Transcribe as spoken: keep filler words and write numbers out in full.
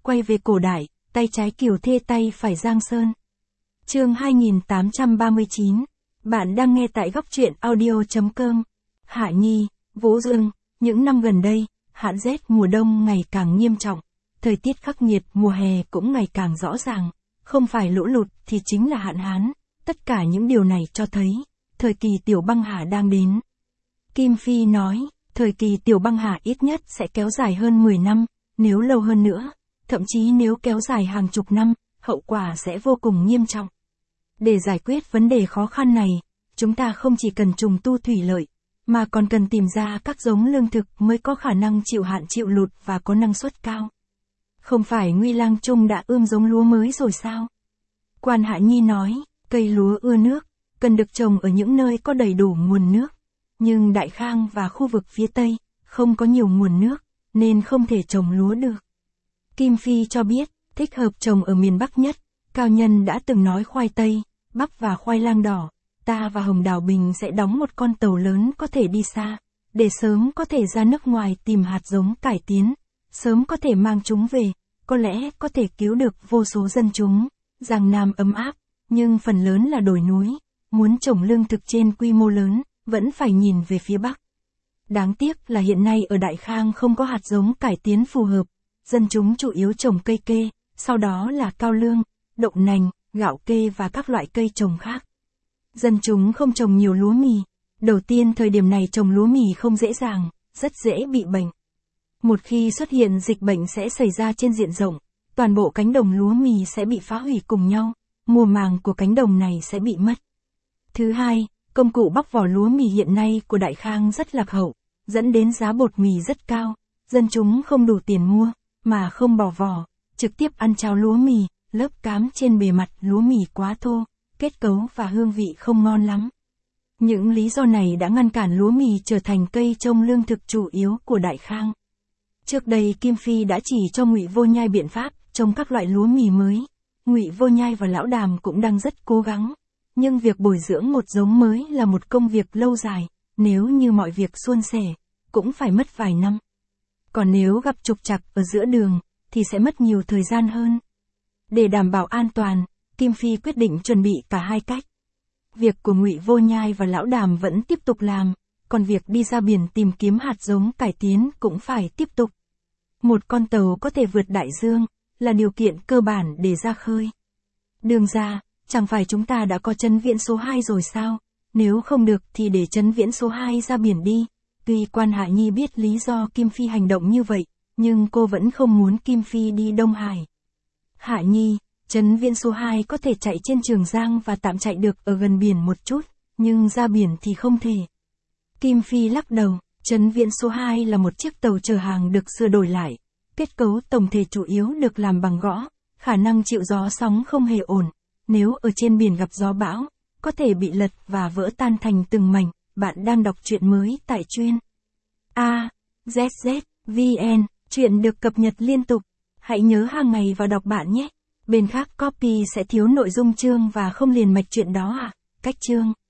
quay về cổ đại, tay trái Kiều Thê tay phải Giang Sơn. Chương hai nghìn tám trăm ba mươi chín. Bạn đang nghe tại góc truyện audio chấm com. Hạ Nhi, Vũ Dương, những năm gần đây, hạn rét mùa đông ngày càng nghiêm trọng, thời tiết khắc nghiệt mùa hè cũng ngày càng rõ ràng, không phải lũ lụt thì chính là hạn hán, tất cả những điều này cho thấy, thời kỳ tiểu băng hà đang đến. Kim Phi nói, thời kỳ tiểu băng hà ít nhất sẽ kéo dài hơn mười năm, nếu lâu hơn nữa, thậm chí nếu kéo dài hàng chục năm, hậu quả sẽ vô cùng nghiêm trọng. Để giải quyết vấn đề khó khăn này, chúng ta không chỉ cần trùng tu thủy lợi, mà còn cần tìm ra các giống lương thực mới có khả năng chịu hạn chịu lụt và có năng suất cao. Không phải Nguy Lang Trung đã ươm giống lúa mới rồi sao? Quan Hạ Nhi nói, cây lúa ưa nước, cần được trồng ở những nơi có đầy đủ nguồn nước. Nhưng Đại Khang và khu vực phía Tây, không có nhiều nguồn nước, nên không thể trồng lúa được. Kim Phi cho biết, thích hợp trồng ở miền Bắc nhất, Cao Nhân đã từng nói khoai tây, bắp và khoai lang đỏ, ta và Hồng Đào Bình sẽ đóng một con tàu lớn có thể đi xa, để sớm có thể ra nước ngoài tìm hạt giống cải tiến, sớm có thể mang chúng về, có lẽ có thể cứu được vô số dân chúng. Giang Nam ấm áp, nhưng phần lớn là đồi núi, muốn trồng lương thực trên quy mô lớn, vẫn phải nhìn về phía Bắc. Đáng tiếc là hiện nay ở Đại Khang không có hạt giống cải tiến phù hợp, dân chúng chủ yếu trồng cây kê, sau đó là cao lương, đậu nành, gạo kê và các loại cây trồng khác. Dân chúng không trồng nhiều lúa mì. Đầu tiên thời điểm này trồng lúa mì không dễ dàng, rất dễ bị bệnh. Một khi xuất hiện dịch bệnh sẽ xảy ra trên diện rộng, toàn bộ cánh đồng lúa mì sẽ bị phá hủy cùng nhau, mùa màng của cánh đồng này sẽ bị mất. Thứ hai, công cụ bóc vỏ lúa mì hiện nay của Đại Khang rất lạc hậu, dẫn đến giá bột mì rất cao, dân chúng không đủ tiền mua, mà không bỏ vỏ, trực tiếp ăn cháo lúa mì, lớp cám trên bề mặt lúa mì quá thô, kết cấu và hương vị không ngon lắm. Những lý do này đã ngăn cản lúa mì trở thành cây trồng lương thực chủ yếu của Đại Khang. Trước đây Kim Phi đã chỉ cho Ngụy Vô Nhai biện pháp trồng các loại lúa mì mới. Ngụy Vô Nhai và Lão Đàm cũng đang rất cố gắng, nhưng việc bồi dưỡng một giống mới là một công việc lâu dài, nếu như mọi việc suôn sẻ, cũng phải mất vài năm. Còn nếu gặp trục trặc ở giữa đường, thì sẽ mất nhiều thời gian hơn. Để đảm bảo an toàn, Kim Phi quyết định chuẩn bị cả hai cách. Việc của Ngụy Vô Nhai và Lão Đàm vẫn tiếp tục làm, còn việc đi ra biển tìm kiếm hạt giống cải tiến cũng phải tiếp tục. Một con tàu có thể vượt đại dương, là điều kiện cơ bản để ra khơi. Đường ra, chẳng phải chúng ta đã có Trấn Viễn số hai rồi sao? Nếu không được thì để Trấn Viễn số hai ra biển đi. Tuy Quan Hạ Nhi biết lý do Kim Phi hành động như vậy, nhưng cô vẫn không muốn Kim Phi đi Đông Hải. Hạ Nhi, Trấn Viễn số hai có thể chạy trên Trường Giang và tạm chạy được ở gần biển một chút, nhưng ra biển thì không thể. Kim Phi lắc đầu, Trấn Viễn số hai là một chiếc tàu chở hàng được sửa đổi lại. Kết cấu tổng thể chủ yếu được làm bằng gỗ, khả năng chịu gió sóng không hề ổn. Nếu ở trên biển gặp gió bão, có thể bị lật và vỡ tan thành từng mảnh. Bạn đang đọc truyện mới tại chuyên A Z Z V N, truyện được cập nhật liên tục. Hãy nhớ hàng ngày vào đọc bạn nhé. Bên khác copy sẽ thiếu nội dung chương và không liền mạch truyện đó à? Cách chương